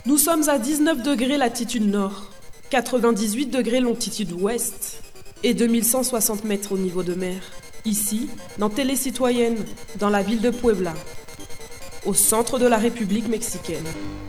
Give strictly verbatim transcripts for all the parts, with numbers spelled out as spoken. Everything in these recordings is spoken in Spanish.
Nous sommes à dix-neuf degrés latitude nord, quatre-vingt-dix-huit degrés longitude ouest et deux mille cent soixante mètres au niveau de mer. Ici, dans Télé Citoyenne, dans la ville de Puebla, au centre de la République mexicaine.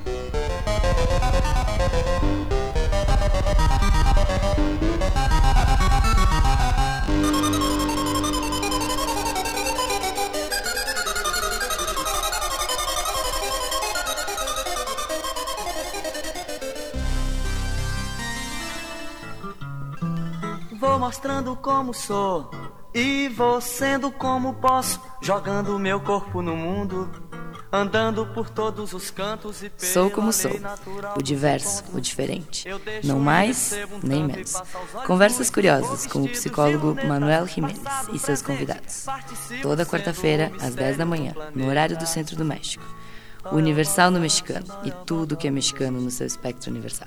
Vou mostrando como sou e vou sendo como posso, jogando meu corpo no mundo, andando por todos os cantos e Sou como sou, o diverso, o diferente, não mais nem menos. Conversas curiosas com o psicólogo Manuel Jiménez e seus convidados. Toda quarta-feira, às dez da manhã, no horário do Centro do México. O Universal no mexicano e tudo que é mexicano no seu espectro universal.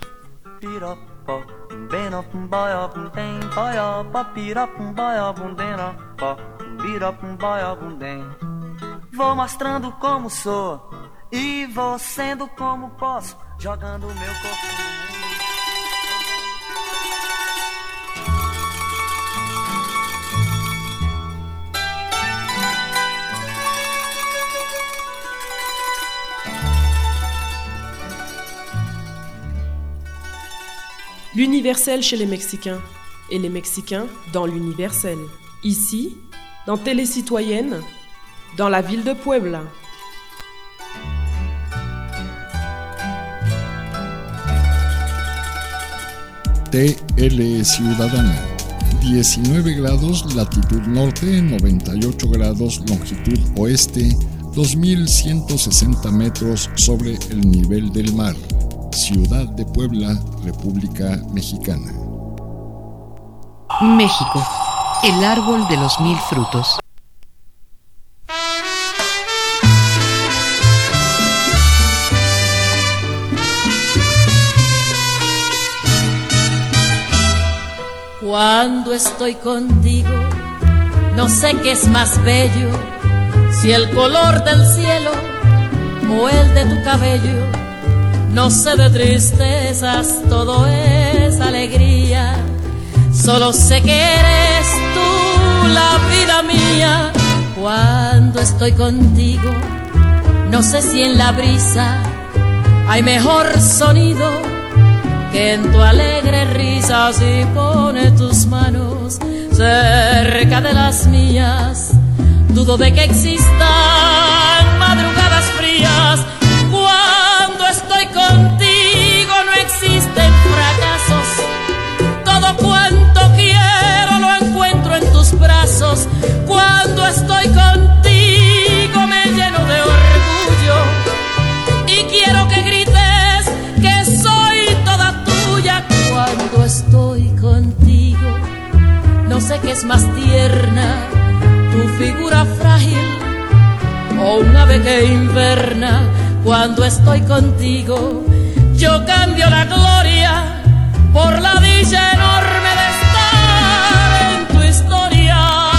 Vou mostrando como sou e vou sendo como posso, jogando meu corpo no mundo. L'universel chez les Mexicains et les Mexicains dans l'universel. Ici, dans Télé Citoyenne, dans la ville de Puebla. T L Ciudadana, diecinueve grados latitud norte, noventa y ocho grados longitud oeste, dos mil ciento sesenta metros sobre el nivel del mar. Ciudad de Puebla, República Mexicana. México, el árbol de los mil frutos. Cuando estoy contigo, no sé qué es más bello, si el color del cielo o el de tu cabello. No sé de tristezas, todo es alegría. Solo sé que eres tú la vida mía. Cuando estoy contigo, no sé si en la brisa hay mejor sonido que en tu alegre risa. Si pones tus manos cerca de las mías, dudo de que existan madrugadas frías. Cuando estoy contigo no existen fracasos. Todo cuanto quiero lo encuentro en tus brazos. Cuando estoy contigo me lleno de orgullo y quiero que grites que soy toda tuya. Cuando estoy contigo no sé qué es más tierna, tu figura frágil o un ave que inverna. Cuando estoy contigo, yo cambio la gloria por la dicha enorme de estar en tu historia.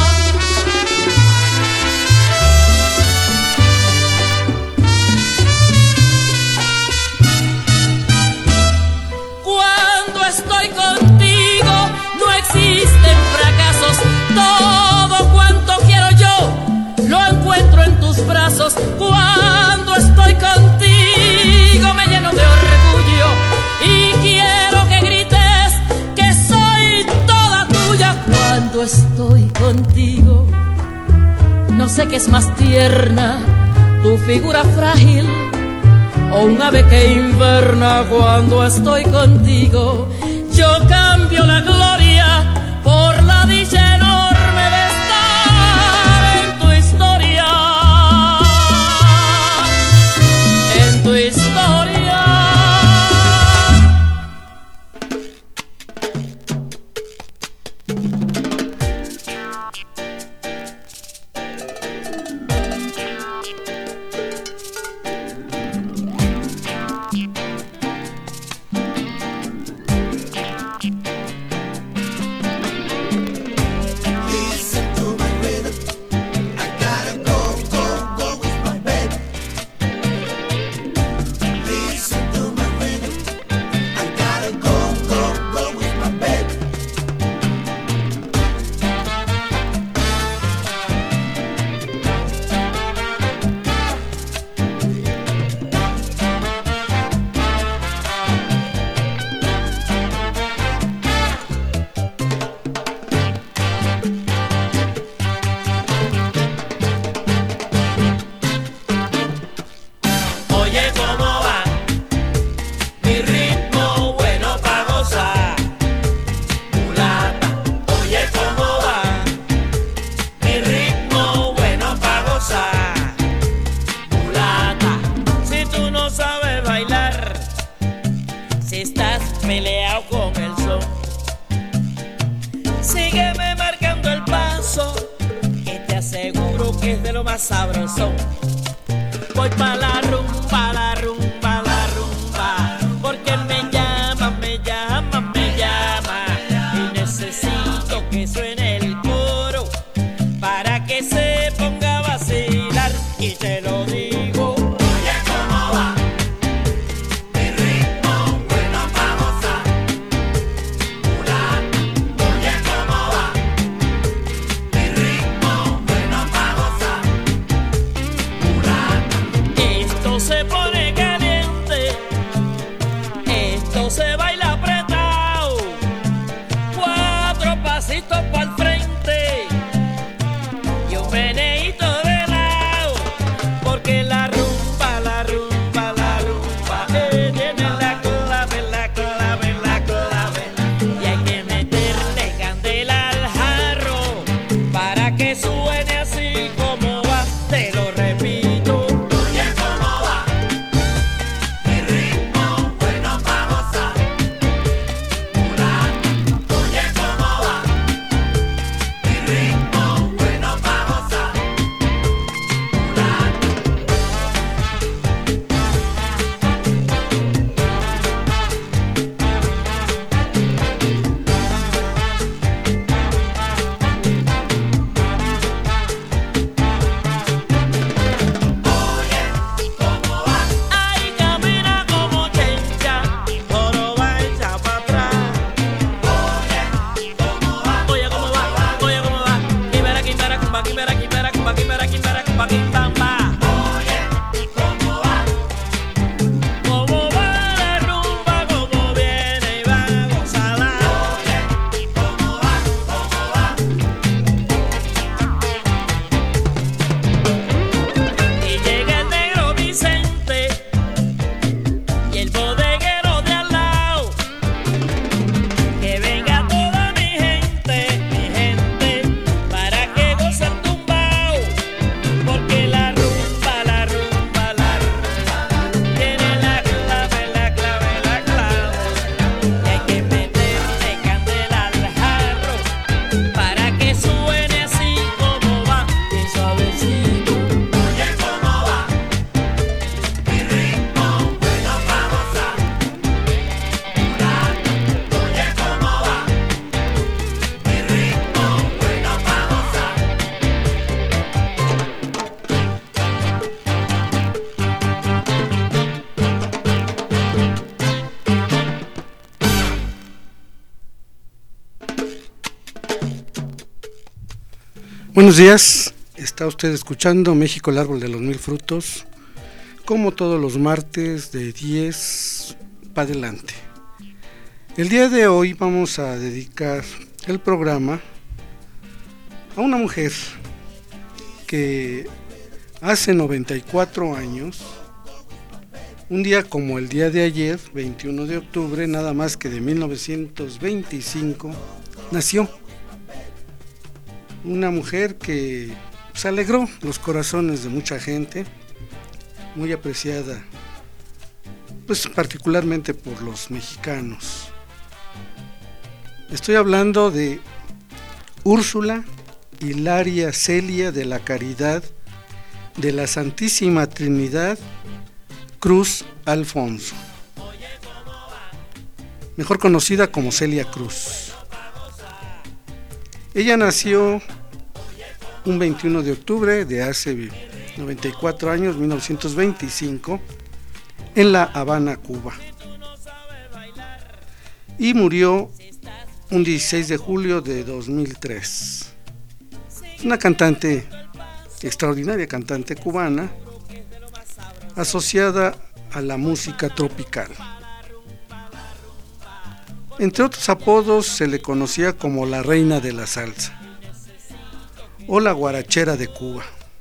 Cuando estoy contigo, no existen fracasos. Todo cuanto quiero yo, lo encuentro en tus brazos. Cuando estoy contigo me lleno de orgullo y quiero que grites que soy toda tuya. Cuando estoy contigo no sé qué es más tierna, tu figura frágil o un ave que inverna. Cuando estoy contigo yo cambio la gloria por la dicha enorme de estar en tu historia. Tu historia. peleado con el sol. Sígueme marcando el paso, que te aseguro que es de lo más sabroso. Voy pa' la rumba, la rumba, la rumba, porque él me llama, me llama, me llama, y necesito que suene el coro para que se ponga a vacilar, y te lo digo. Oye, ¿cómo va? Mi ritmo bueno pa' gozar. Mula, oye, ¿cómo va? Mi ritmo bueno pa' gozar. Mula. Esto se pone caliente, esto se baila apretado, cuatro pasitos pa'l frente y un meneíto de lado, porque la rumba, la rumba, la rumba, eh, tiene la clave, la clave, la clave, y hay que meterle candela al jarro para que suene así como va, te lo repito. Oye, ¿cómo va? Mi ritmo bueno pa' gozar. Mula, oye, ¿cómo va? Mi ritmo bueno pa' gozar. Mula. Ay, camina como chencha, joroba echa pa' atrás. Oye, ¿cómo va? Oye, ¿cómo va? Oye, ¿cómo va? Quimera, quimera, cumba, quimera, quimera, cumba, quimera, quimera, cumba, quimbamba. Oye, ¿cómo va? ¿Cómo va la rumba? ¿Cómo viene y va a gozarla? Oye, ¿cómo va? ¿Cómo va? Y llega el negro Vicente y el bodeguero de al lado. Que venga toda mi gente, mi gente, para que goce el tumbao. Porque la rumba, la rumba, la rumba tiene la clave, la clave, la clave. Y hay que meterle candela al jarro para que suene así como va, bien suavecito. Oye, ¿cómo va? Mi ritmo bueno pa' gozar. Mula, oye, ¿cómo va? Mi ritmo bueno pa' gozar. Buenos días, está usted escuchando México, el árbol de los mil frutos, como todos los martes de diez para adelante. El día de hoy vamos a dedicar el programa a una mujer que hace noventa y cuatro años, un día como el día de ayer, veintiuno de octubre, nada más que de mil novecientos veinticinco, nació. Una mujer que pues, alegró los corazones de mucha gente, muy apreciada, pues particularmente por los mexicanos. Estoy hablando de Úrsula Hilaria Celia de la Caridad de la Santísima Trinidad Cruz Alfonso, mejor conocida como Celia Cruz. Ella nació un veintiuno de octubre de hace noventa y cuatro años, mil novecientos veinticinco, en La Habana, Cuba, y murió un dieciséis de julio de dos mil tres. Una cantante, extraordinaria cantante cubana, asociada a la música tropical. Entre otros apodos se le conocía como la reina de la salsa o la guarachera de Cuba,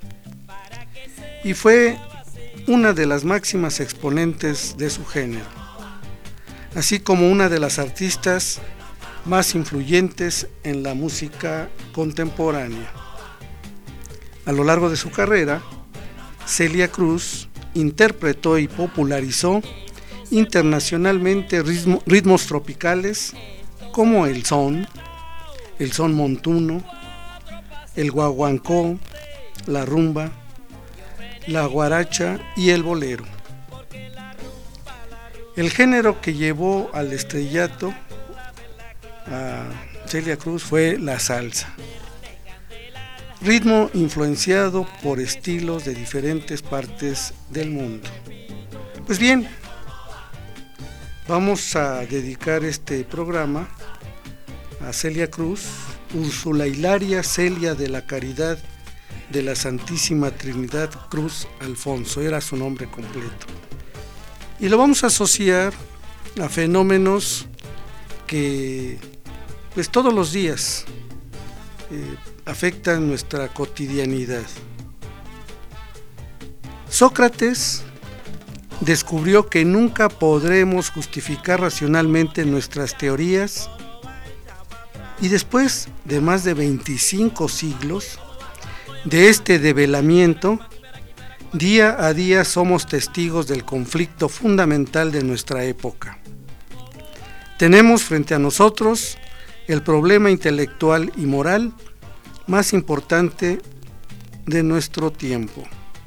y fue una de las máximas exponentes de su género, así como una de las artistas más influyentes en la música contemporánea. A lo largo de su carrera, Celia Cruz interpretó y popularizó internacionalmente ritmo, ritmos tropicales como el son, el son montuno, el guaguancó, la rumba, la guaracha y el bolero. El género que llevó al estrellato a Celia Cruz fue la salsa, ritmo influenciado por estilos de diferentes partes del mundo. Pues bien, vamos a dedicar este programa a Celia Cruz, Úrsula Hilaria Celia de la Caridad de la Santísima Trinidad Cruz Alfonso, era su nombre completo. Y lo vamos a asociar a fenómenos que pues todos los días eh, afectan nuestra cotidianidad. Sócrates descubrió que nunca podremos justificar racionalmente nuestras teorías, y después de más de veinticinco siglos de este develamiento, día a día somos testigos del conflicto fundamental de nuestra época. Tenemos frente a nosotros el problema intelectual y moral más importante de nuestro tiempo: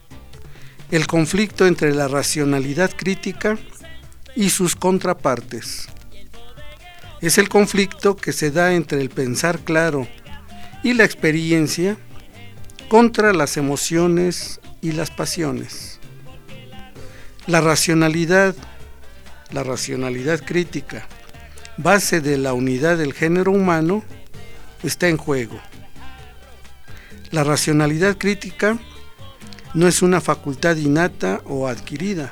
el conflicto entre la racionalidad crítica y sus contrapartes. Es el conflicto que se da entre el pensar claro y la experiencia contra las emociones y las pasiones. La racionalidad, la racionalidad crítica, base de la unidad del género humano, está en juego. La racionalidad crítica no es una facultad innata o adquirida.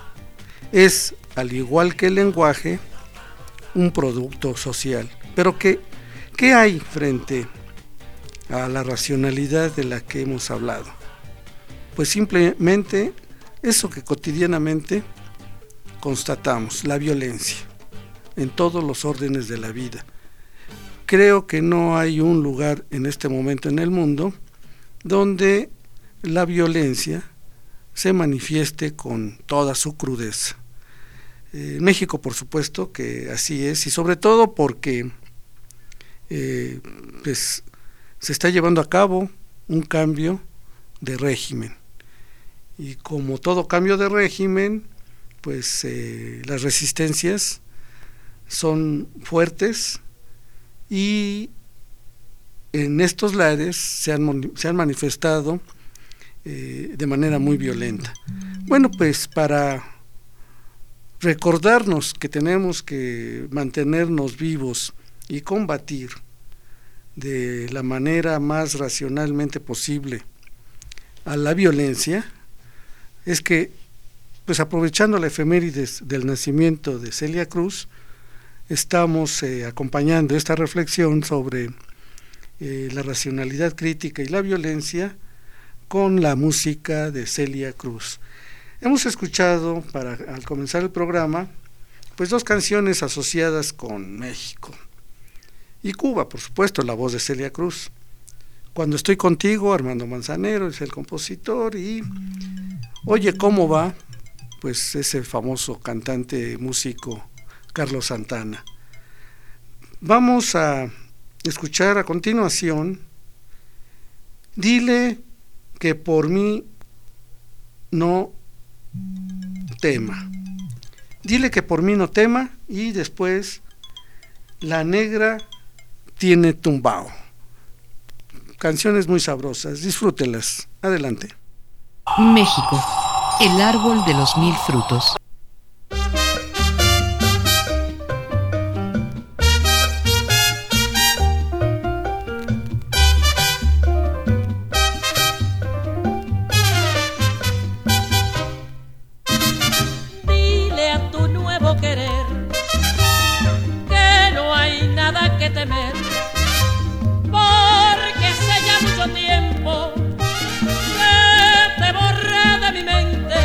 Es, al igual que el lenguaje, un producto social. Pero ¿qué, qué hay frente a la racionalidad de la que hemos hablado? Pues simplemente eso que cotidianamente constatamos, la violencia en todos los órdenes de la vida. Creo que no hay un lugar en este momento en el mundo donde la violencia se manifieste con toda su crudeza. En México, por supuesto que así es, y sobre todo porque eh, pues, se está llevando a cabo un cambio de régimen, y como todo cambio de régimen, pues eh, las resistencias son fuertes, y en estos lares se han, se han manifestado eh, de manera muy violenta. Bueno, pues para recordarnos que tenemos que mantenernos vivos y combatir de la manera más racionalmente posible a la violencia, es que, pues aprovechando la efemérides del nacimiento de Celia Cruz, estamos eh, acompañando esta reflexión sobre eh, la racionalidad crítica y la violencia con la música de Celia Cruz. Hemos escuchado, para al comenzar el programa, pues dos canciones asociadas con México y Cuba, por supuesto, la voz de Celia Cruz. Cuando estoy contigo, Armando Manzanero es el compositor, y Oye cómo va, pues ese famoso cantante músico Carlos Santana. Vamos a escuchar a continuación Dile que por mí no tema. Dile que por mí no tema, y después La negra tiene tumbao. Canciones muy sabrosas, disfrútelas. Adelante. México, el árbol de los mil frutos. Dile a tu nuevo querer que no hay nada que temer, porque hace ya mucho tiempo que te borré de mi mente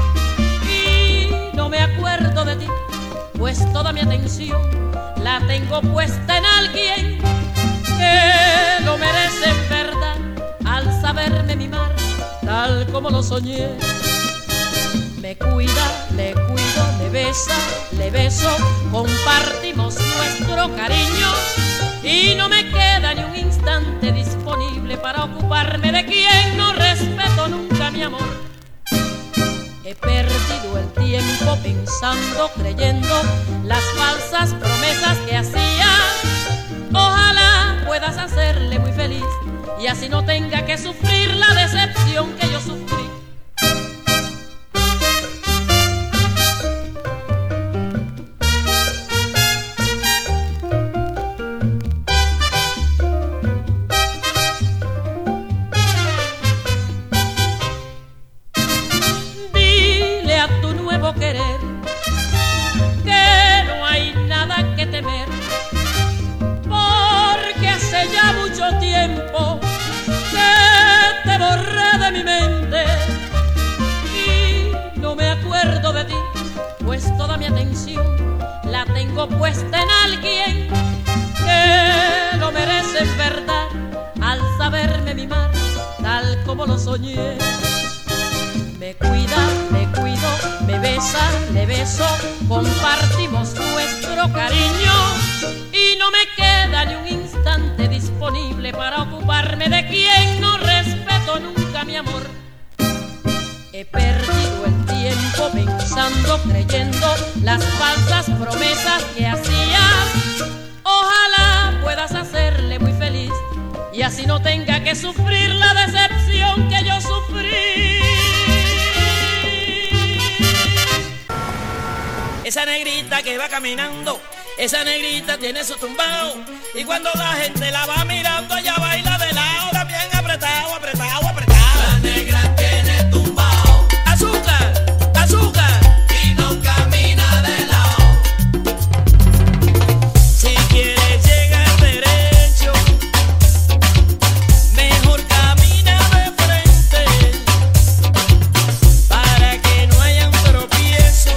y no me acuerdo de ti, pues toda mi atención la tengo puesta en alguien que lo merece en verdad, al saberme mimar tal como lo soñé. Me cuida, le cuido, le me besa, le beso, compartimos nuestro cariño y no me queda ni un instante disponible para ocuparme de quien no respeto nunca mi amor. He perdido el tiempo pensando, creyendo las falsas promesas que hacías. Ojalá puedas hacerle muy feliz y así no tenga que sufrir la decepción que yo sufrí. Querer que no hay nada que temer, porque hace ya mucho tiempo que te borré de mi mente y no me acuerdo de ti, pues toda mi atención la tengo puesta en alguien que lo merece en verdad al saberme mimar tal como lo soñé. Me cuida, me cuido, me besa, le beso, compartimos nuestro cariño y no me queda ni un instante disponible para ocuparme de quien no respeto nunca mi amor. He perdido el tiempo pensando, creyendo las falsas promesas que hacías. Ojalá puedas hacerle muy feliz y así no tenga que sufrir la decepción que yo sufrí. Esa negrita que va caminando, esa negrita tiene su tumbao y cuando la gente la va mirando ella baila de lado, también apretado, apretado, apretado. La negra tiene tumbao, azúcar, azúcar y no camina de lado. Si quieres llegar derecho, mejor camina de frente para que no hayan tropiezos.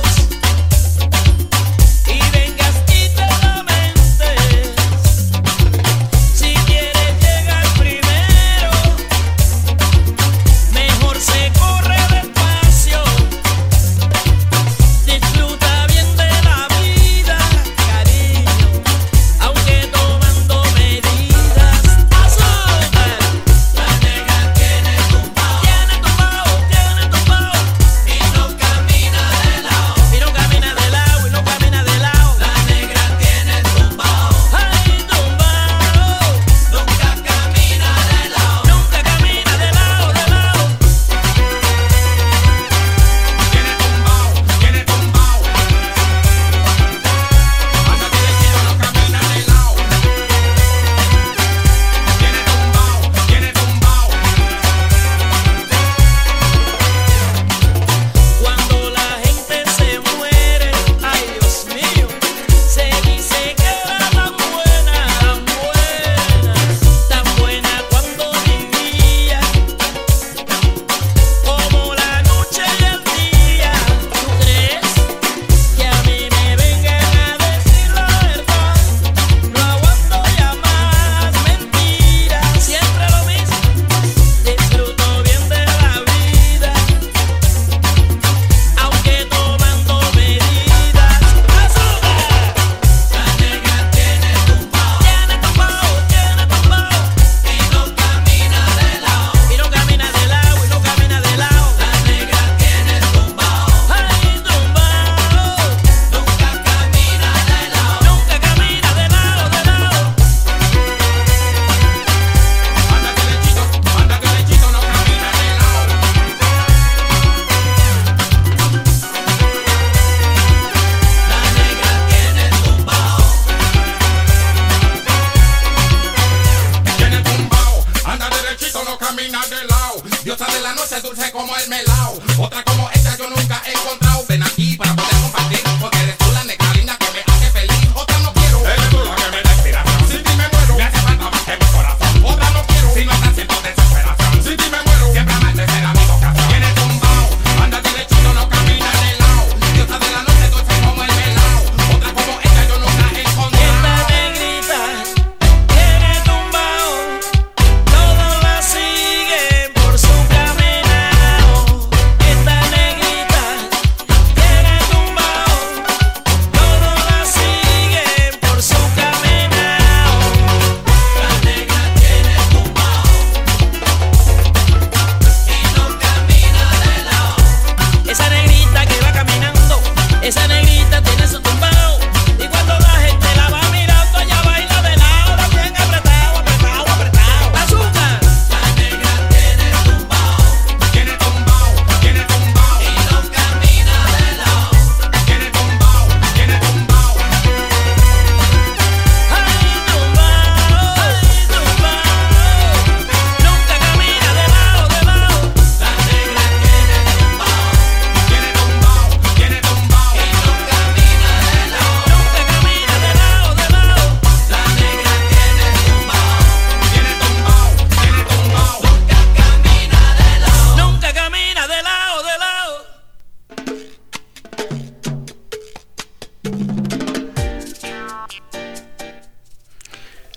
Esta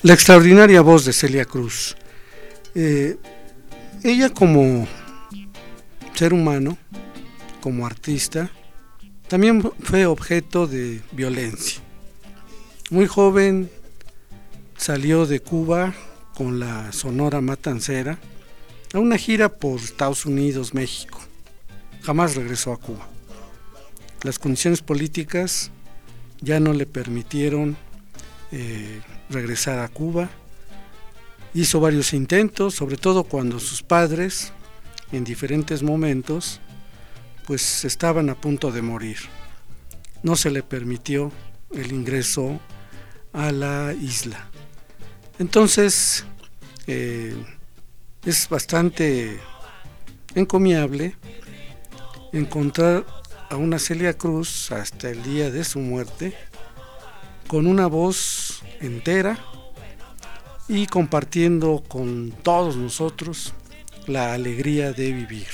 La extraordinaria voz de Celia Cruz. Eh, ella como ser humano, como artista, también fue objeto de violencia. Muy joven salió de Cuba con la Sonora Matancera a una gira por Estados Unidos, México. Jamás regresó a Cuba. Las condiciones políticas ya no le permitieron eh, regresar a Cuba. Hizo varios intentos, sobre todo cuando sus padres, en diferentes momentos, pues estaban a punto de morir. No se le permitió el ingreso a la isla. Entonces, eh, es bastante encomiable encontrar a una Celia Cruz hasta el día de su muerte con una voz entera y compartiendo con todos nosotros la alegría de vivir.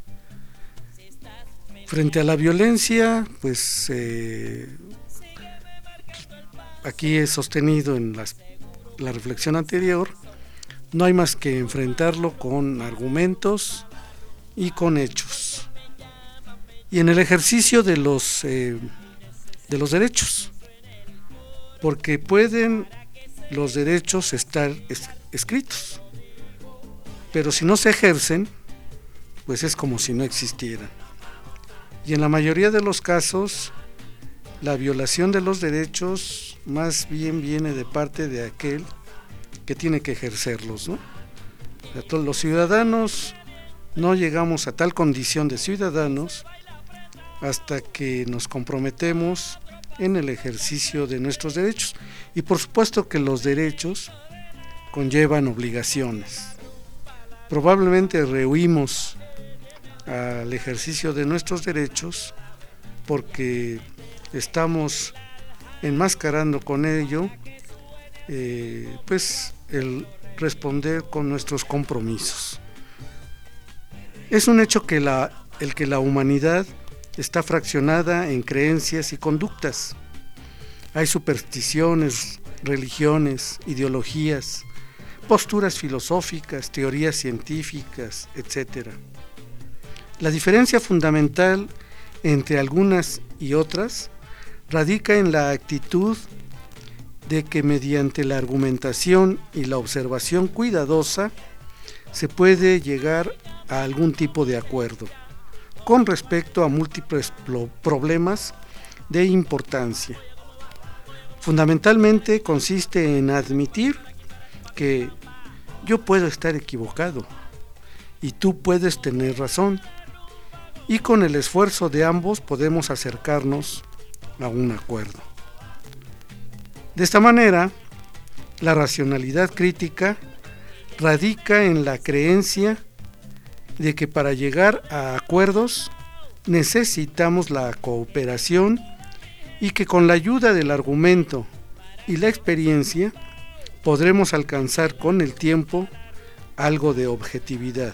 Frente a la violencia, pues eh, aquí he sostenido en las, la reflexión anterior, no hay más que enfrentarlo con argumentos y con hechos. Y en el ejercicio de los, eh, de los derechos, porque pueden los derechos estar es, escritos, pero si no se ejercen, pues es como si no existieran. Y en la mayoría de los casos, la violación de los derechos más bien viene de parte de aquel que tiene que ejercerlos, ¿no? O sea, todos los ciudadanos no llegamos a tal condición de ciudadanos hasta que nos comprometemos en el ejercicio de nuestros derechos. Y por supuesto que los derechos conllevan obligaciones. Probablemente rehuimos al ejercicio de nuestros derechos porque estamos enmascarando con ello eh, pues el responder con nuestros compromisos. Es un hecho que la, el que la humanidad está fraccionada en creencias y conductas. Hay supersticiones, religiones, ideologías, posturas filosóficas, teorías científicas, etcétera. La diferencia fundamental entre algunas y otras radica en la actitud de que mediante la argumentación y la observación cuidadosa se puede llegar a algún tipo de acuerdo con respecto a múltiples problemas de importancia. Fundamentalmente consiste en admitir que yo puedo estar equivocado y tú puedes tener razón, y con el esfuerzo de ambos podemos acercarnos a un acuerdo. De esta manera, la racionalidad crítica radica en la creencia de que para llegar a acuerdos necesitamos la cooperación y que con la ayuda del argumento y la experiencia podremos alcanzar con el tiempo algo de objetividad.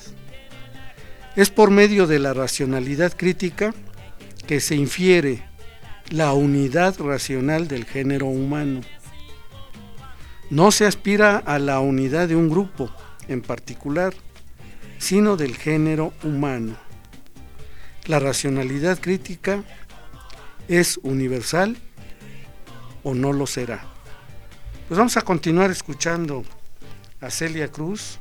Es por medio de la racionalidad crítica que se infiere la unidad racional del género humano. No se aspira a la unidad de un grupo en particular, sino del género humano. La racionalidad crítica es universal o no lo será. Pues vamos a continuar escuchando a Celia Cruz,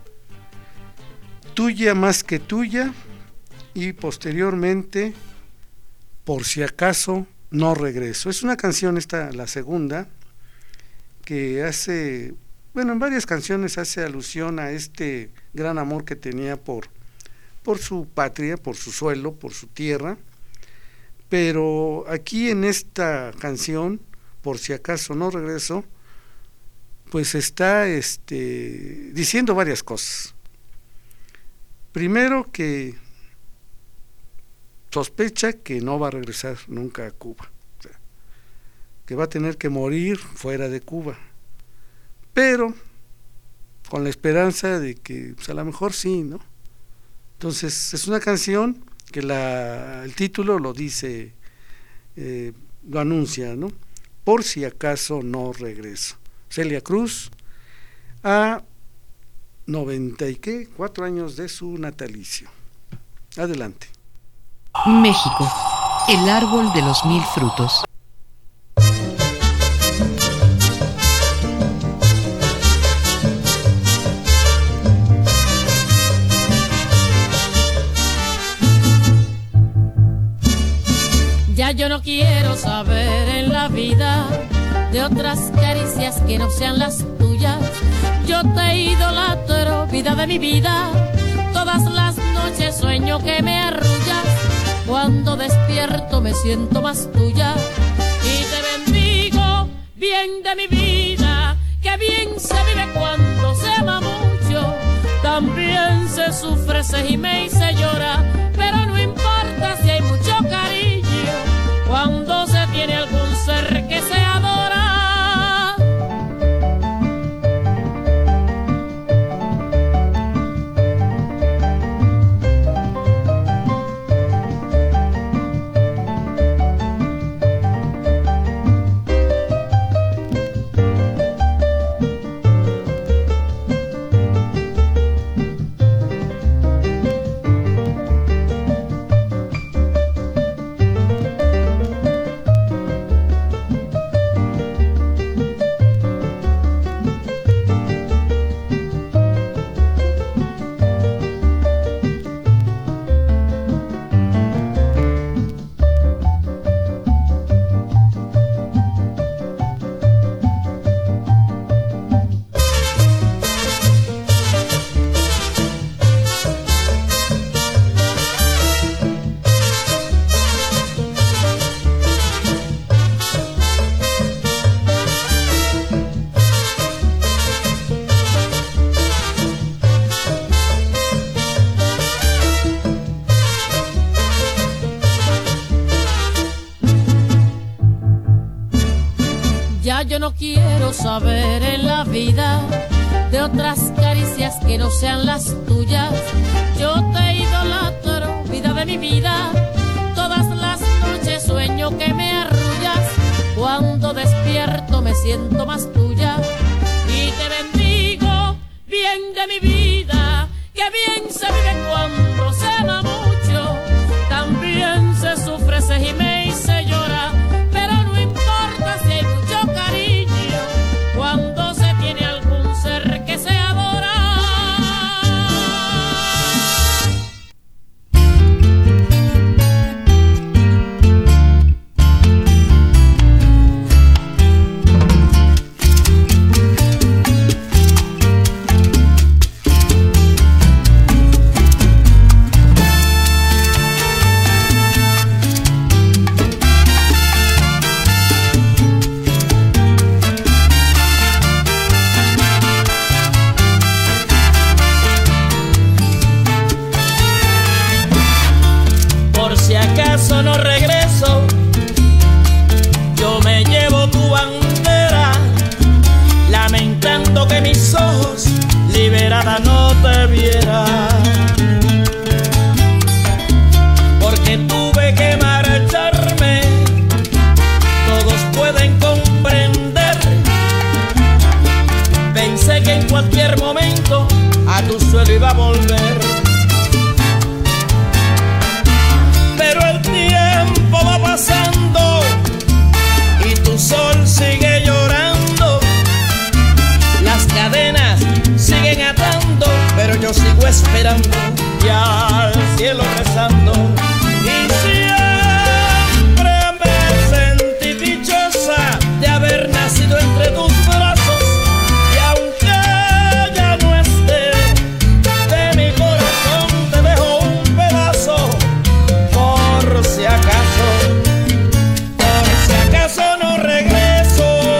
Tuya más que tuya, y posteriormente Por si acaso no regreso. Es una canción, esta, la segunda, que hace, bueno, en varias canciones hace alusión a este gran amor que tenía por, por su patria, por su suelo, por su tierra, pero aquí en esta canción, Por si acaso no regreso, pues está este, diciendo varias cosas. Primero, que sospecha que no va a regresar nunca a Cuba, o sea, que va a tener que morir fuera de Cuba, pero con la esperanza de que pues, a lo mejor sí, ¿no? Entonces es una canción que la, el título lo dice, eh, lo anuncia, ¿no? Por si acaso no regreso. Celia Cruz, a noventa y qué, cuatro años de su natalicio. Adelante. México, el árbol de los mil frutos. Ya yo no quiero saber en la vida de otras caricias que no sean las tuyas. Yo te idolatro, vida de mi vida. Todas las noches sueño que me arrullas. Cuando despierto me siento más tuya. Y te bendigo, bien de mi vida. Que bien se vive cuando se ama mucho. También se sufre, se gime y se llora. Pero no importa si hay mucho cariño cuando se tiene algún ser que se adora. Yo no quiero saber en la vida de otras caricias que no sean las tuyas. Yo te idolatro, vida de mi vida. Todas las noches sueño que me arrullas. Cuando despierto me siento más tuya. Y te bendigo, bien de mi vida. Que bien se vive cuando se ama mucho. También se sufre, se gime y se llora. Pero no importa si hay mucho cariño cuando se tiene algún ser que se adora. No regreso, yo me llevo tu bandera, lamentando que mis ojos liberada no te vieran, porque tuve que marcharme. Todos pueden comprender, pensé que en cualquier momento a tu suelo iba a volver. Va pasando y tu sol sigue llorando, las cadenas siguen atando, pero yo sigo esperando y al cielo rezando. Y siempre me sentí dichosa de haber nacido entre tus brazos, y aunque ya no esté, de mi corazón te dejo un pedazo, por si acaso. No regreso.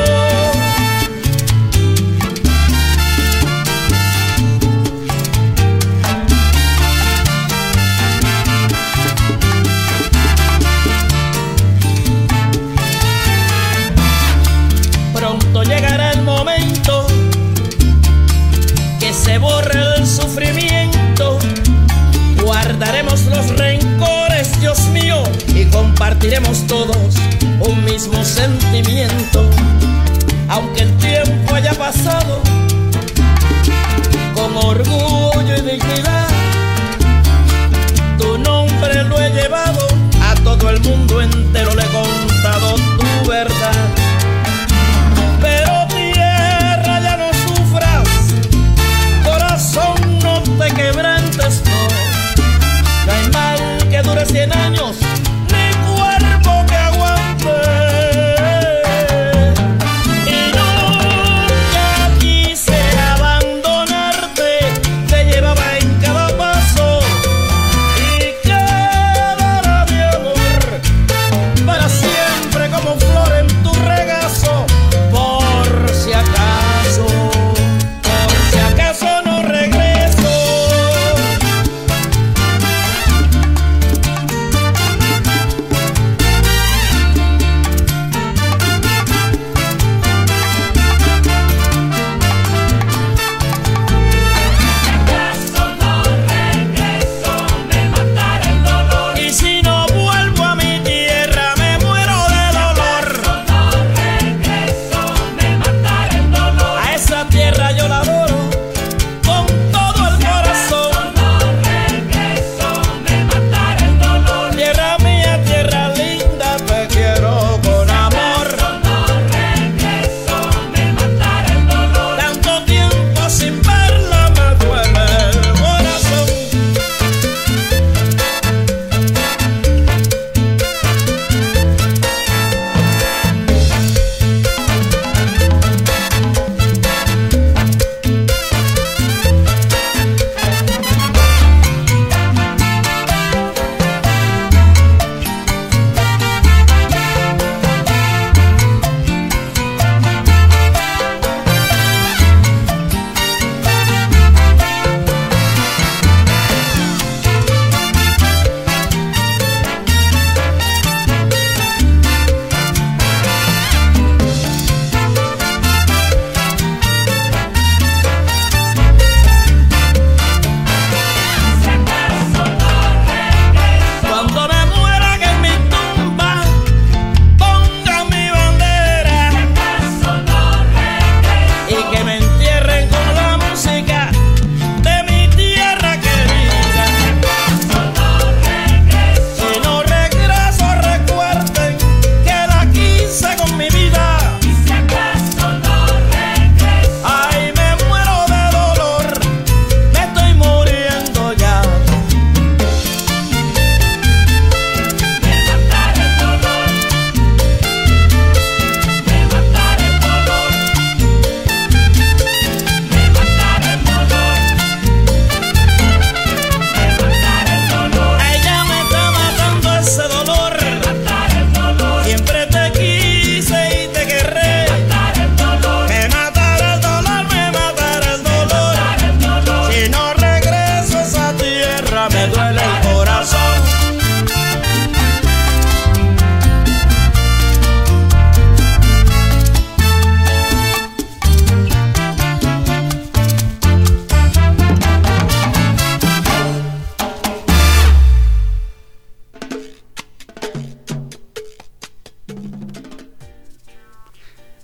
Pronto llegará el momento que se borre el sufrimiento. Guardaremos los rencores, Dios mío, y compartiremos todos un mismo sentimiento. Aunque el tiempo haya pasado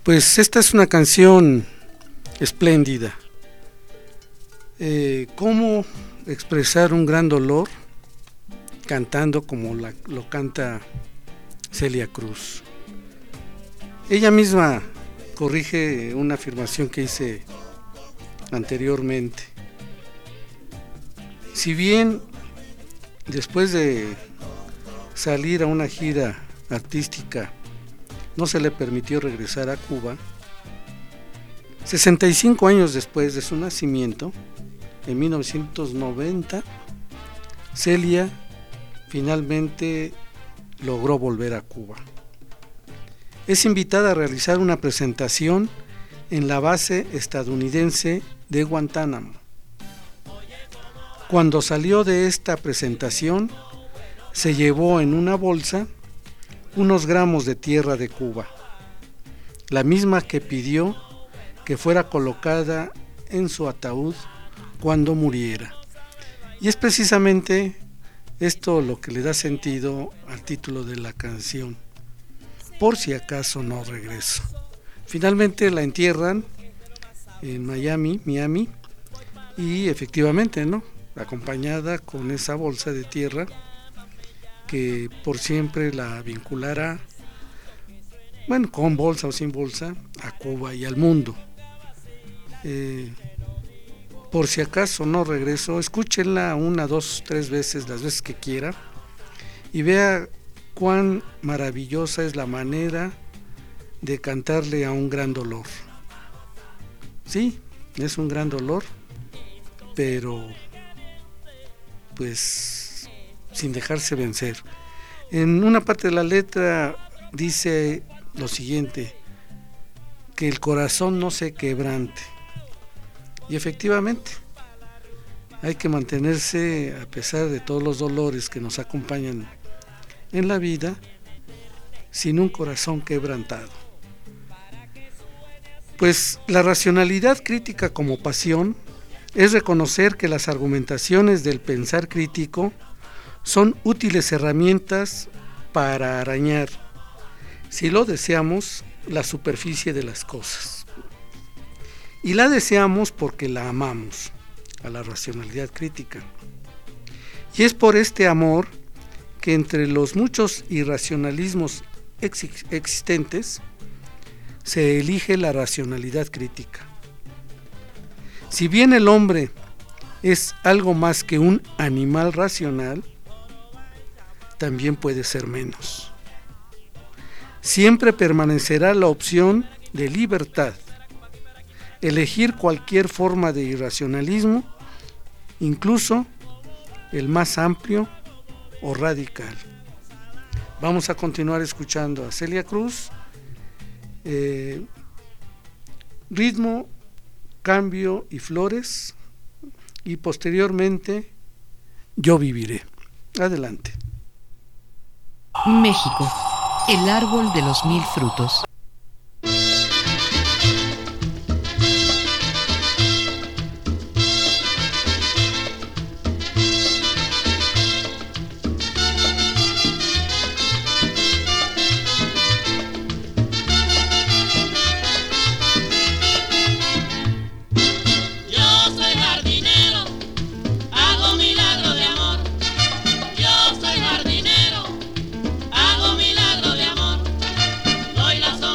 Pues esta es una canción espléndida. Eh, ¿Cómo expresar un gran dolor cantando como la, lo canta Celia Cruz? Ella misma corrige una afirmación que hice anteriormente. Si bien después de salir a una gira artística no se le permitió regresar a Cuba, sesenta y cinco años después de su nacimiento, en mil novecientos noventa, Celia finalmente logró volver a Cuba. Es invitada a realizar una presentación en la base estadounidense de Guantánamo. Cuando salió de esta presentación, se llevó en una bolsa unos gramos de tierra de Cuba, la misma que pidió que fuera colocada en su ataúd cuando muriera. Y es precisamente esto lo que le da sentido al título de la canción, Por si acaso no regreso. Finalmente la entierran en Miami, Miami, y efectivamente, ¿no?, acompañada con esa bolsa de tierra que por siempre la vinculará, bueno, con bolsa o sin bolsa, a Cuba y al mundo. Eh, por si acaso no regreso, escúchenla una, dos, tres veces, las veces que quiera, y vea cuán maravillosa es la manera de cantarle a un gran dolor. Sí, es un gran dolor, pero pues sin dejarse vencer. En una parte de la letra dice lo siguiente: que el corazón no se quebrante. Y efectivamente, hay que mantenerse, a pesar de todos los dolores que nos acompañan en la vida, sin un corazón quebrantado. Pues la racionalidad crítica como pasión es reconocer que las argumentaciones del pensar crítico son útiles herramientas para arañar, si lo deseamos, la superficie de las cosas. Y la deseamos porque la amamos, a la racionalidad crítica. Y es por este amor que entre los muchos irracionalismos ex- existentes se elige la racionalidad crítica. Si bien el hombre es algo más que un animal racional, también puede ser menos. Siempre permanecerá la opción de libertad, elegir cualquier forma de irracionalismo, incluso el más amplio o radical. Vamos a continuar escuchando a Celia Cruz. Eh, ritmo, cambio y flores, y posteriormente Yo viviré. Adelante. México, el árbol de los mil frutos. Soy jardinero, hago milagro de amor, doy la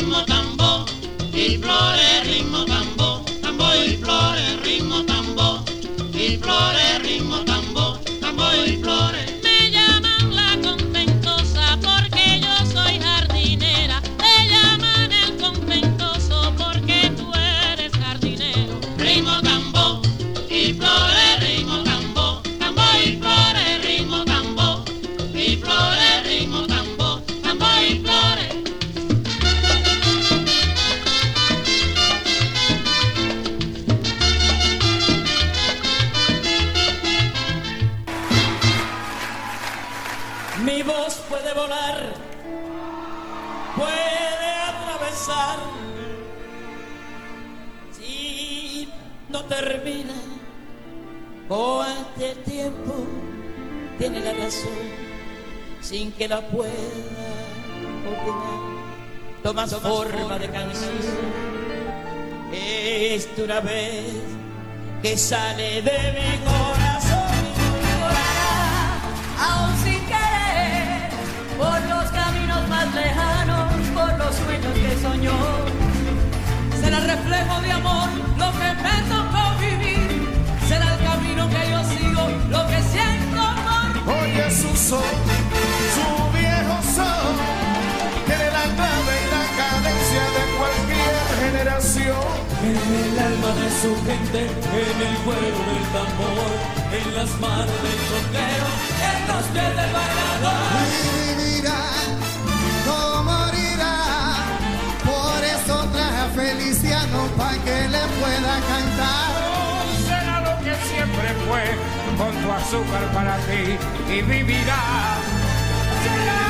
ritmo tambo, y flore, ritmo tambo, tambo y flore, ritmo tambo, y flore, ritmo tambo, tambo y flore. Me llaman la contentosa porque yo soy jardinera. Te llaman el contentoso porque tú eres jardinero. Ritmo tambo, y flore, ritmo tambo, tambo y flore, ritmo tambo, y flore, ritmo tambo, tambo y flore. Mi voz puede volar, puede atravesar. Si no termina, o ante el tiempo tiene la razón, sin que la pueda ordenar. Toma forma de canción. Es de una vez que sale de mi corazón. Aún sin querer, por los caminos más lejanos, por los sueños que soñó. Será el reflejo de amor lo que me tocó vivir. Será el camino que yo sigo, lo que siento por mí. Oye su son, su viejo son, tiene la clave y la cadencia de cualquier generación. En el alma de su gente, en el cuero del tambor, en las manos del sondero, en los pies del bailador. Y vivirá, no morirá, por eso traje a Feliciano pa' que le pueda cantar. Oh, será lo que siempre fue, con tu azúcar para ti, y vivirá. Será.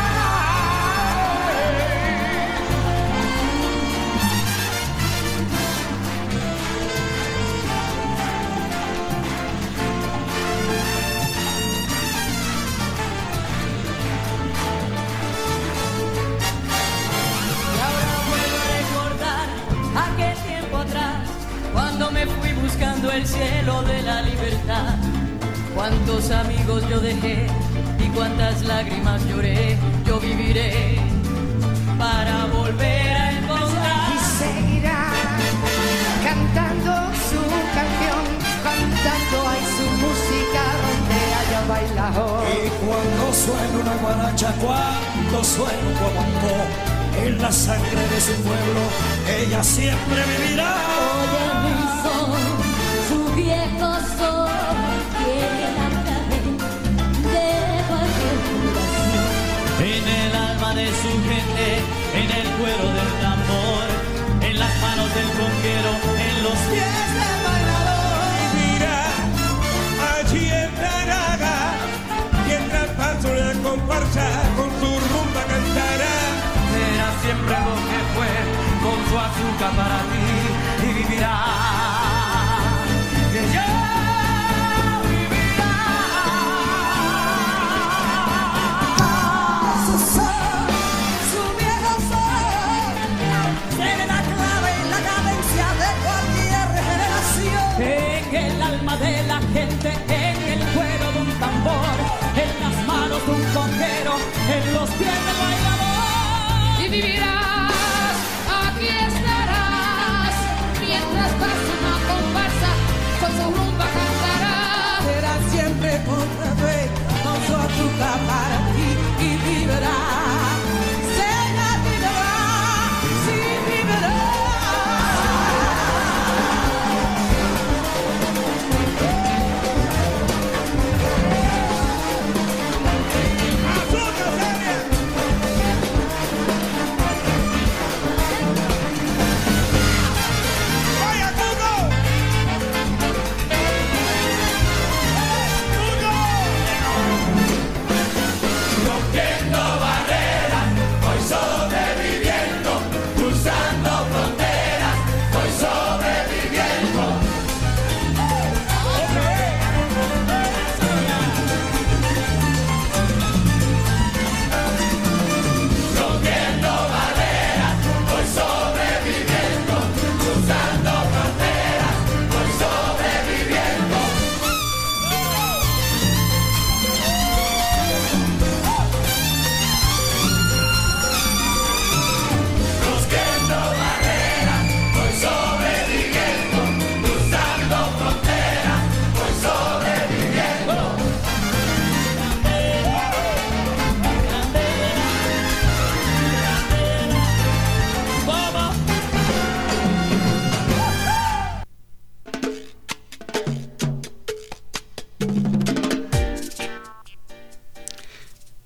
Cuando me fui buscando el cielo de la libertad, cuántos amigos yo dejé y cuántas lágrimas lloré, yo viviré para volver a encontrar. Y seguirá cantando su canción, cantando hay su música donde haya bailado. Y cuando suena una guaracha, cuando suena un guaguancó, en la sangre de su pueblo, ella siempre vivirá. Oye mi son, su viejo son, tiene la clave de cualquier curación. En el alma de su gente, en el cuero del tambor, en las manos del conguero, en los pies del bailador. Mira, allí en Taraga, mientras paso la comparsa, con su rumba cantará. Será siempre lo que fue, con su azúcar para ti, y vivirá. Ella vivirá. Su son, su viejo son, tiene la clave y la cadencia de cualquier generación. En el alma de la gente, en el cuero de un tambor, en las manos de un conguero, en los pies del bailador. Y vivirás, aquí estarás,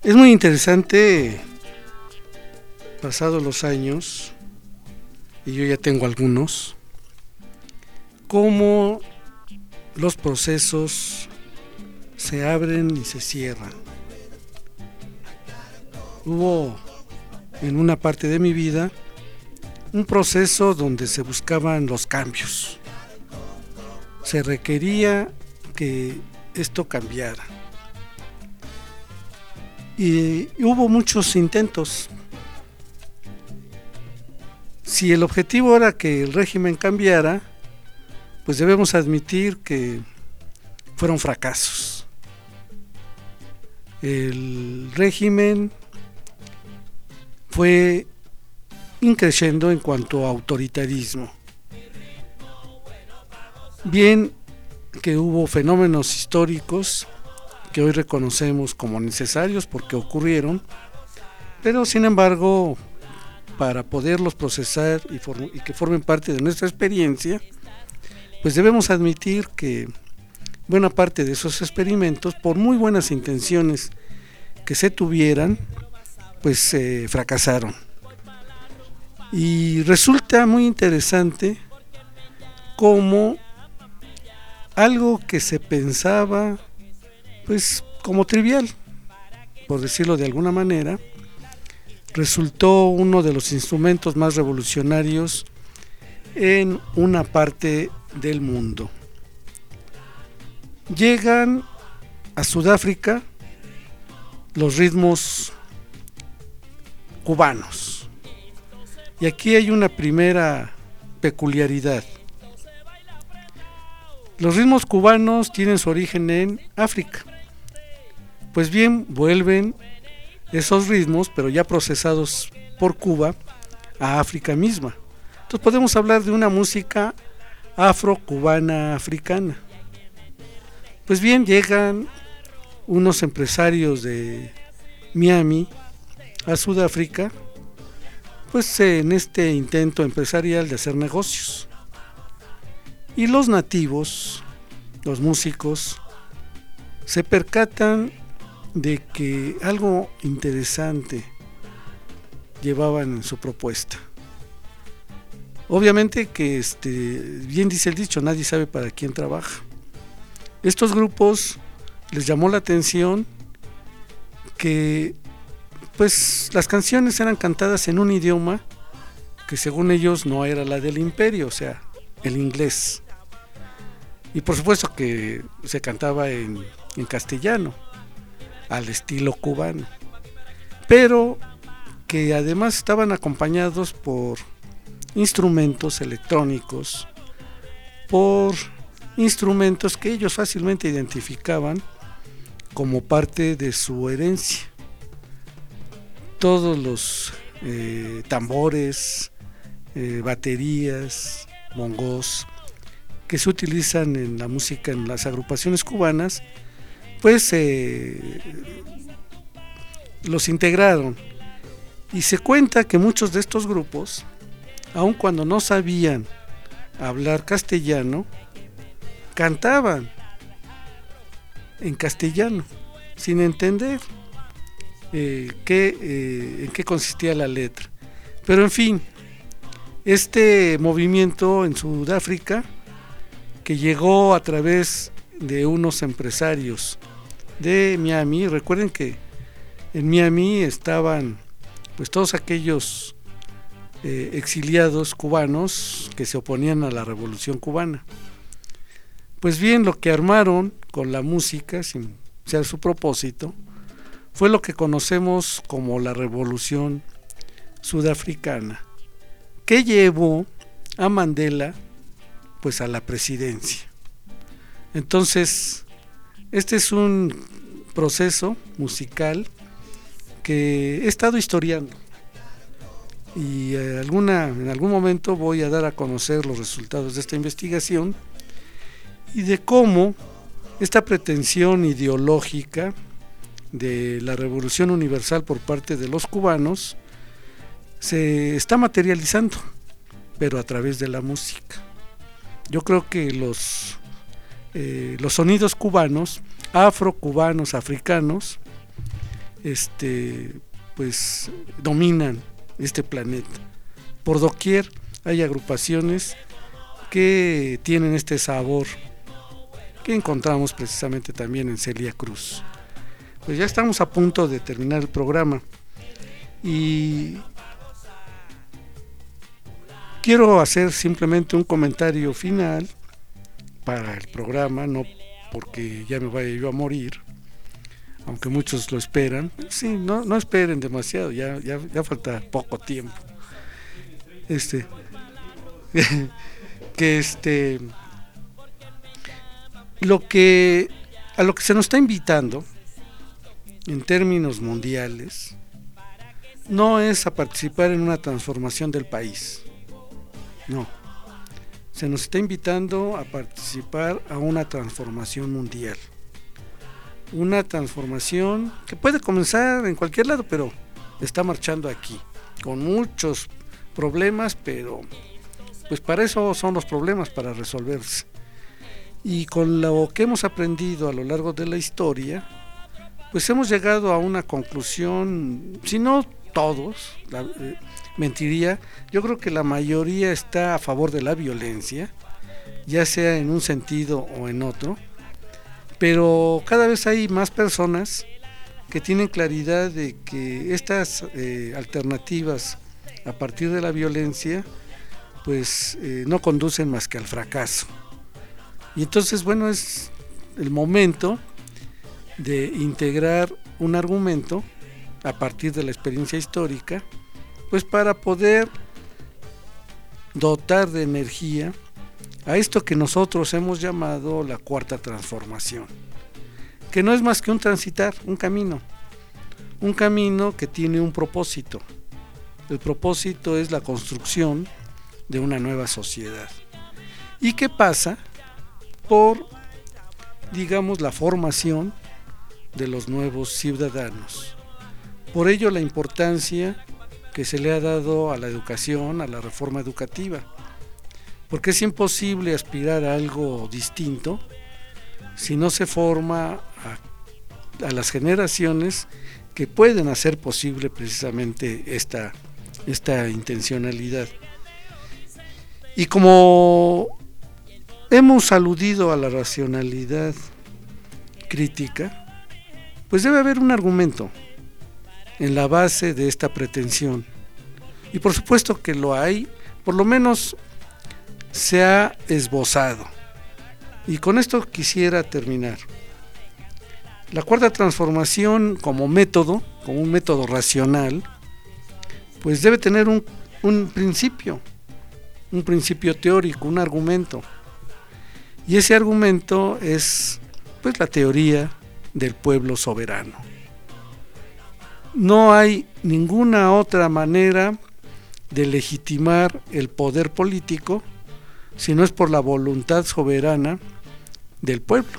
Es muy interesante, pasados los años, y yo ya tengo algunos, cómo los procesos se abren y se cierran. Hubo en una parte de mi vida un proceso donde se buscaban los cambios. Se requería que esto cambiara. Y hubo muchos intentos. Si el objetivo era que el régimen cambiara, pues debemos admitir que fueron fracasos. El régimen fue increciendo en cuanto a autoritarismo. Bien que hubo fenómenos históricos que hoy reconocemos como necesarios porque ocurrieron, pero sin embargo, para poderlos procesar y, form- y que formen parte de nuestra experiencia, pues debemos admitir que buena parte de esos experimentos, por muy buenas intenciones que se tuvieran, pues eh, fracasaron. Y resulta muy interesante cómo algo que se pensaba pues como trivial, por decirlo de alguna manera, resultó uno de los instrumentos más revolucionarios en una parte del mundo. Llegan a Sudáfrica los ritmos cubanos. Y aquí hay una primera peculiaridad. Los ritmos cubanos tienen su origen en África. Pues bien, vuelven esos ritmos, pero ya procesados por Cuba, a África misma. Entonces podemos hablar de una música afro-cubana africana. Pues bien, llegan unos empresarios de Miami a Sudáfrica, pues en este intento empresarial de hacer negocios. Y los nativos, los músicos, se percatan de que algo interesante llevaban en su propuesta. Obviamente que este, bien dice el dicho, nadie sabe para quién trabaja. Estos grupos les llamó la atención que pues las canciones eran cantadas en un idioma que según ellos no era la del imperio, o sea, el inglés. Y por supuesto que se cantaba en, en castellano, al estilo cubano, pero que además estaban acompañados por instrumentos electrónicos, por instrumentos que ellos fácilmente identificaban como parte de su herencia. Todos los eh, tambores, eh, baterías, bongos que se utilizan en la música en las agrupaciones cubanas, pues eh, los integraron. Y se cuenta que muchos de estos grupos, aun cuando no sabían hablar castellano, cantaban en castellano, sin entender eh, qué, eh, en qué consistía la letra. Pero en fin, este movimiento en Sudáfrica, que llegó a través de unos empresarios de Miami, recuerden que en Miami estaban pues todos aquellos eh, exiliados cubanos que se oponían a la Revolución Cubana. Pues bien, lo que armaron con la música, sin ser su propósito, fue lo que conocemos como la Revolución Sudafricana, que llevó a Mandela pues a la presidencia. Entonces, este es un proceso musical que he estado historiando y eh, alguna, en algún momento voy a dar a conocer los resultados de esta investigación y de cómo esta pretensión ideológica de la revolución universal por parte de los cubanos se está materializando, pero a través de la música. Yo creo que los, eh, los sonidos cubanos, afro-cubanos, africanos, este, pues dominan este planeta. Por doquier hay agrupaciones que tienen este sabor que encontramos precisamente también en Celia Cruz. Pues ya estamos a punto de terminar el programa y quiero hacer simplemente un comentario final para el programa, no porque ya me vaya yo a morir, aunque muchos lo esperan. Sí, no, no esperen demasiado, ya, ya, ya falta poco tiempo. Este, que este, lo que, a lo que se nos está invitando en términos mundiales, no es a participar en una transformación del país, no. Se nos está invitando a participar a una transformación mundial. Una transformación que puede comenzar en cualquier lado, pero está marchando aquí, con muchos problemas, pero pues para eso son los problemas, para resolverse. Y con lo que hemos aprendido a lo largo de la historia, pues hemos llegado a una conclusión, si no todos, la, eh, mentiría, yo creo que la mayoría está a favor de la violencia, ya sea en un sentido o en otro, pero cada vez hay más personas que tienen claridad de que estas eh, alternativas a partir de la violencia pues eh, no conducen más que al fracaso. Y entonces, bueno, es el momento de integrar un argumento a partir de la experiencia histórica, pues para poder dotar de energía a esto que nosotros hemos llamado la cuarta transformación, que no es más que un transitar, un camino, un camino que tiene un propósito. El propósito es la construcción de una nueva sociedad y que pasa por, digamos, la formación de los nuevos ciudadanos. Por ello la importancia que se le ha dado a la educación, a la reforma educativa, porque es imposible aspirar a algo distinto si no se forma a, a las generaciones que pueden hacer posible precisamente esta, esta intencionalidad. Y como hemos aludido a la racionalidad crítica, pues debe haber un argumento en la base de esta pretensión, y por supuesto que lo hay, por lo menos se ha esbozado. Y con esto quisiera terminar. La cuarta transformación como método, como un método racional, pues debe tener un, un principio, un principio teórico, un argumento, y ese argumento es pues la teoría del pueblo soberano. No hay ninguna otra manera de legitimar el poder político si no es por la voluntad soberana del pueblo.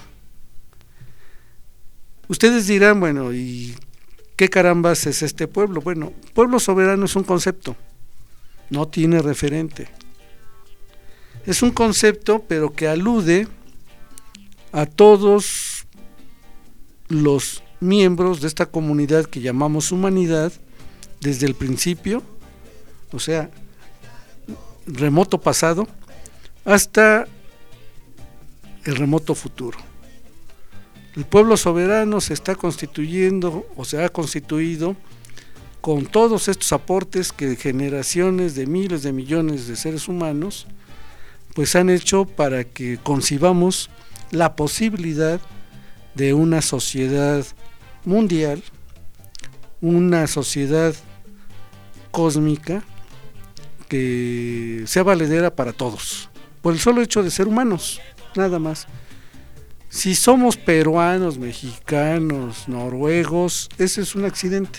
Ustedes dirán, bueno, ¿y qué carambas es este pueblo? Bueno, pueblo soberano es un concepto, no tiene referente. Es un concepto, pero que alude a todos los miembros de esta comunidad que llamamos humanidad desde el principio, o sea, remoto pasado, hasta el remoto futuro. El pueblo soberano se está constituyendo o se ha constituido con todos estos aportes que generaciones de miles de millones de seres humanos pues han hecho para que concibamos la posibilidad de una sociedad mundial, una sociedad cósmica que sea valedera para todos, por el solo hecho de ser humanos, nada más. Si somos peruanos, mexicanos, noruegos, ese es un accidente.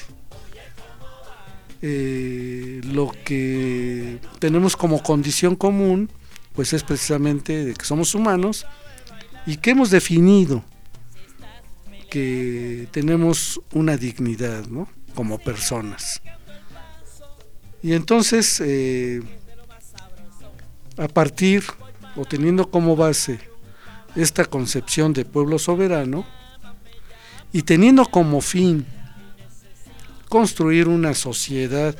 Eh, lo que tenemos como condición común pues es precisamente de que somos humanos y que hemos definido que tenemos una dignidad, ¿no?, como personas. Y entonces eh, a partir o teniendo como base esta concepción de pueblo soberano y teniendo como fin construir una sociedad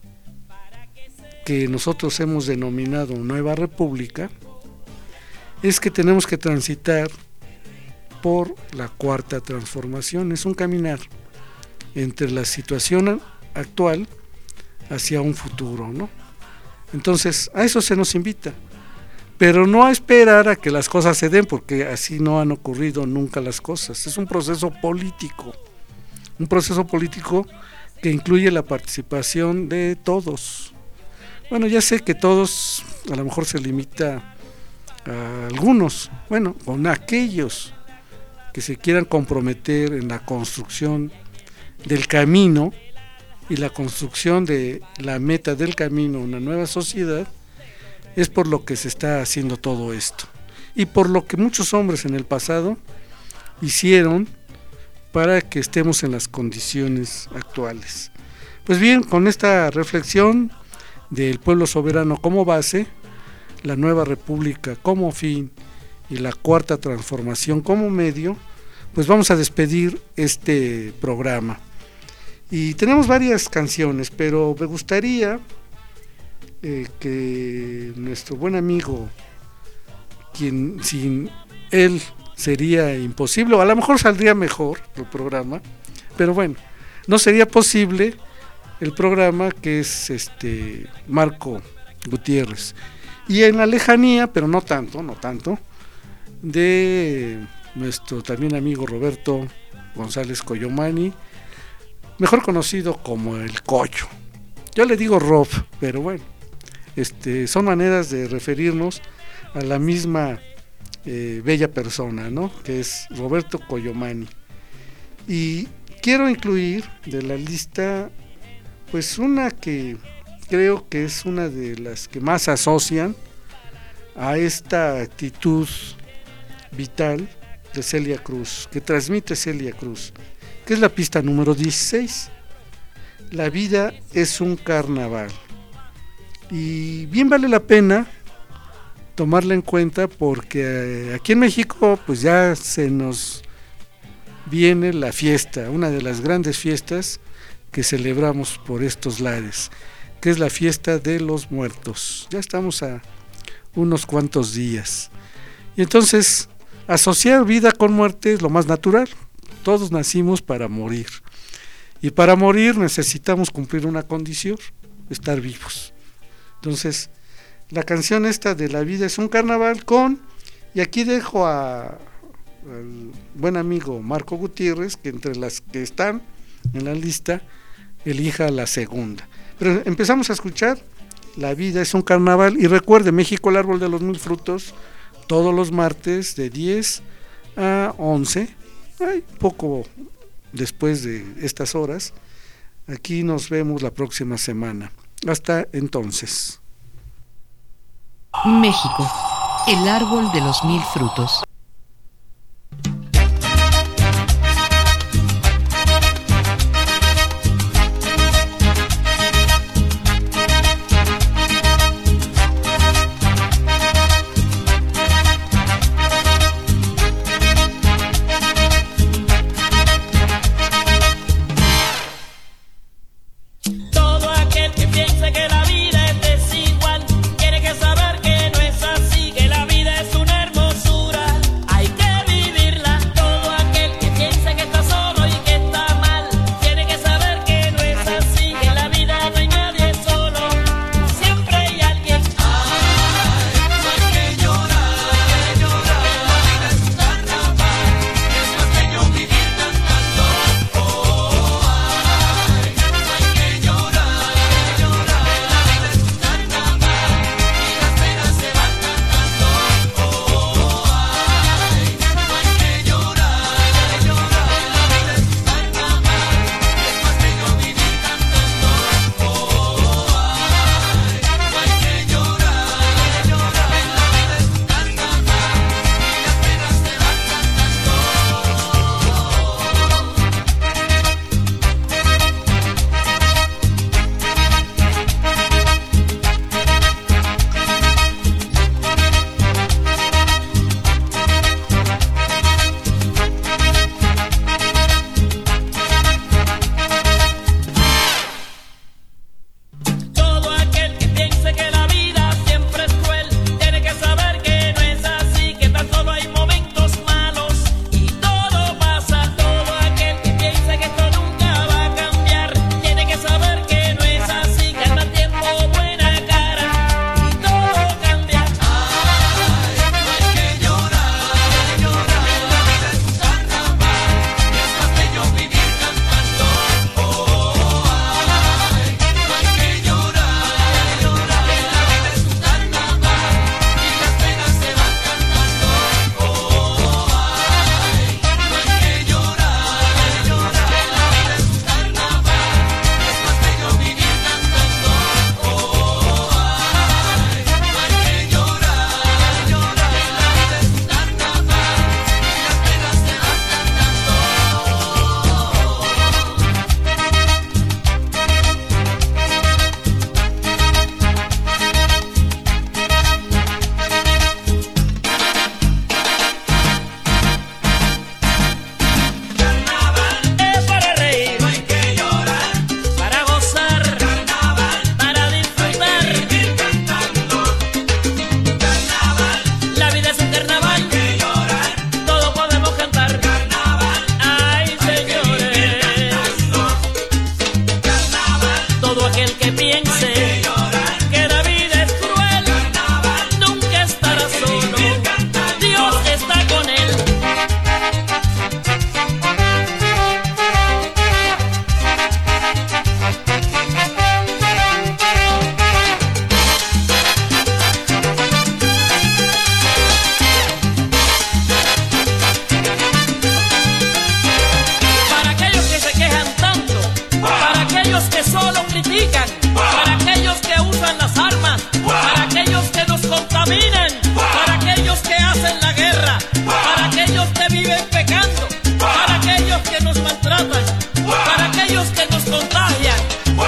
que nosotros hemos denominado Nueva República, es que tenemos que transitar por la cuarta transformación. Es un caminar entre la situación actual hacia un futuro, ¿no? Entonces, a eso se nos invita, pero no a esperar a que las cosas se den, porque así no han ocurrido nunca las cosas. Es un proceso político, un proceso político que incluye la participación de todos. Bueno, ya sé que todos a lo mejor se limita a algunos, bueno, con aquellos que se quieran comprometer en la construcción del camino y la construcción de la meta del camino, una nueva sociedad, es por lo que se está haciendo todo esto y por lo que muchos hombres en el pasado hicieron para que estemos en las condiciones actuales. Pues bien, con esta reflexión del pueblo soberano como base, la nueva república como fin y la cuarta transformación como medio, pues vamos a despedir este programa. Y tenemos varias canciones, pero me gustaría eh, que nuestro buen amigo, quien sin él sería imposible, o a lo mejor saldría mejor el programa, pero bueno, no sería posible el programa, que es este Marco Gutiérrez. Y en la lejanía, pero no tanto, no tanto, de nuestro también amigo Roberto González Coyomani, mejor conocido como el Coyo. Yo le digo Rob, pero bueno, este, son maneras de referirnos a la misma eh, bella persona, ¿no? Que es Roberto Coyomani. Y quiero incluir de la lista, pues una que creo que es una de las que más asocian a esta actitud vital de Celia Cruz, que transmite Celia Cruz, que es la pista número dieciséis. La vida es un carnaval. Y bien vale la pena tomarla en cuenta, porque aquí en México pues ya se nos viene la fiesta, una de las grandes fiestas que celebramos por estos lares, que es la fiesta de los muertos. Ya estamos a unos cuantos días. Y entonces, asociar vida con muerte es lo más natural. Todos nacimos para morir. Y para morir necesitamos cumplir una condición, estar vivos. Entonces, la canción esta de La vida es un carnaval con, y aquí dejo a, al buen amigo Marco Gutiérrez, que entre las que están en la lista, elija la segunda. Pero empezamos a escuchar La vida es un carnaval, y recuerde, México el árbol de los mil frutos, todos los martes de diez a once, ay, poco después de estas horas. Aquí nos vemos la próxima semana. Hasta entonces. México, el árbol de los mil frutos. que piense que la vida es cruel, nunca estará solo, Dios está con él. Para aquellos que se quejan tanto, para aquellos que solo critican, para aquellos que usan las armas, para aquellos que nos contaminan, para aquellos que hacen la guerra, para aquellos que viven pecando, para aquellos que nos maltratan, para aquellos que nos contagian.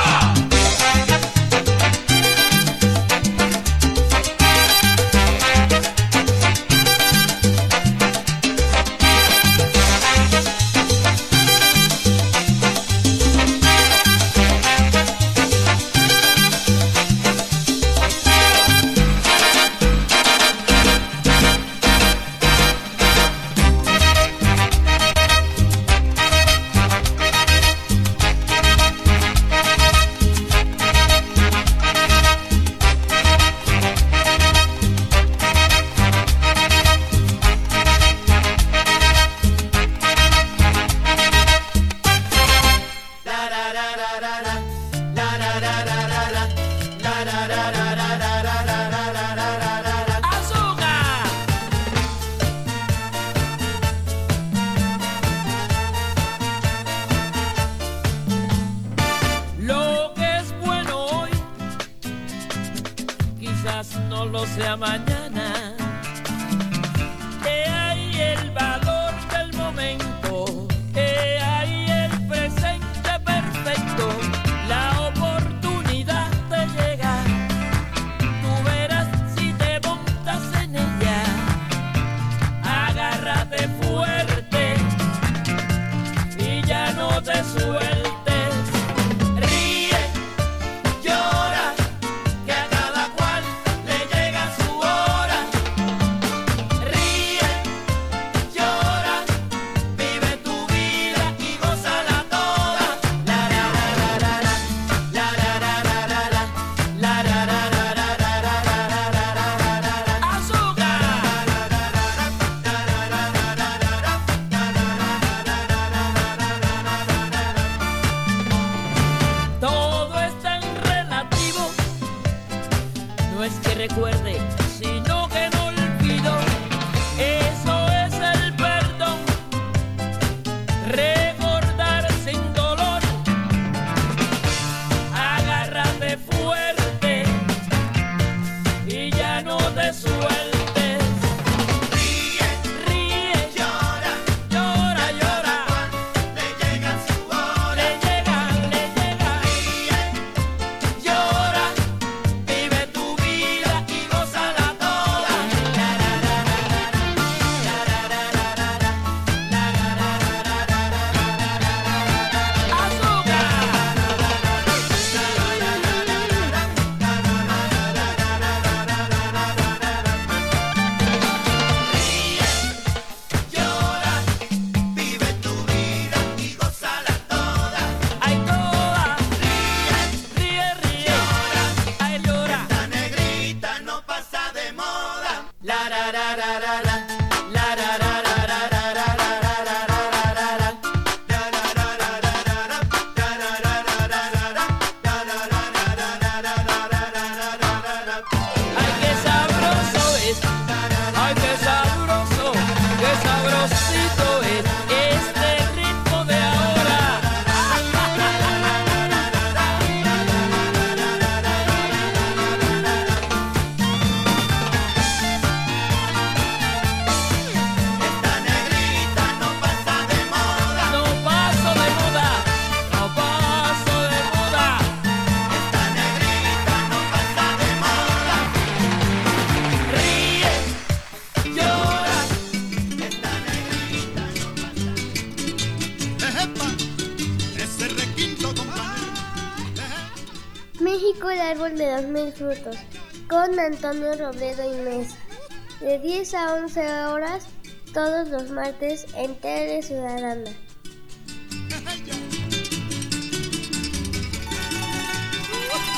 Lo que es bueno hoy, quizás no lo sea mañana. Que hay el valor del momento, que hay el presente perfecto. La oportunidad te llega, tú verás si te montas en ella. Agárrate fuerte y ya no te sueltes. Ríe, llora, que a cada cual le llega su hora. Ríe, llora, vive tu vida y gózala toda. La la la la la la, la la la la la la, la la la la la la la la la la la. Azúcar. Todo es tan relativo, no es que recuerde, sino que no olvido. Eso es el perdón, recordar sin dolor. Agárrate fuerte y ya no te sueltes. Ríe, ríe, llora, llora, llora. Le llega su hora, le llega, le llega. Ríe, llora, vive tu vida y gózala toda. La la la la la la, la la la la la la, la la la la la la la. Azúcar. Llora, vive tu vida y gózala toda. Ay, toda. Ríe, ríe, ríe. Llora, ay, llora. Esta negrita no pasa de moda. La la la la la la. La la la la la la la la la la la la la la. La la la la la la la. La la la la la la la. La la la la la la la la la la la. Ay, qué sabroso es. Ay, qué sabroso, qué sabrosito es este ritmo de ahora. Esta negrita no pasa de moda. No paso de moda, no paso de moda. Esta negrita no pasa de moda. Ríe, llora, esta negrita no pasa. Ejepa, ese requinto, compadre. México, el árbol de los mil frutos, con Antonio Robledo Inés, de diez a once horas, todos los martes en Tele Ciudadana. Ejepa.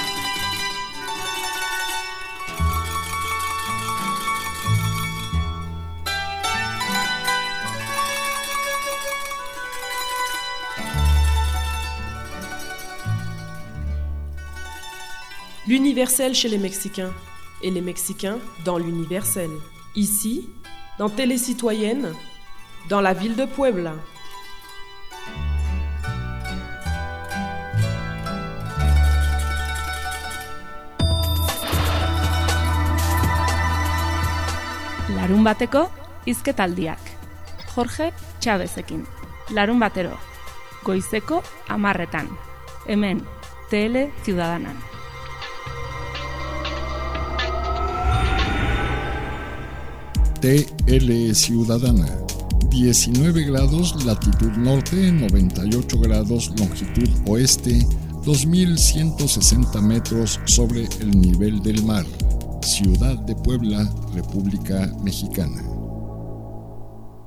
L'universel chez les Mexicains et les Mexicains dans l'universel. Ici, dans Télé Citoyenne, dans la ville de Puebla. Larun bateko hizketaldiak. Jorge Chavezekin. Larun batero. Goizeko hamarretan. Hemen, Tele Ciudadanan. T L Ciudadana. diecinueve grados latitud norte, noventa y ocho grados longitud oeste, dos mil ciento sesenta metros sobre el nivel del mar. Ciudad de Puebla, República Mexicana.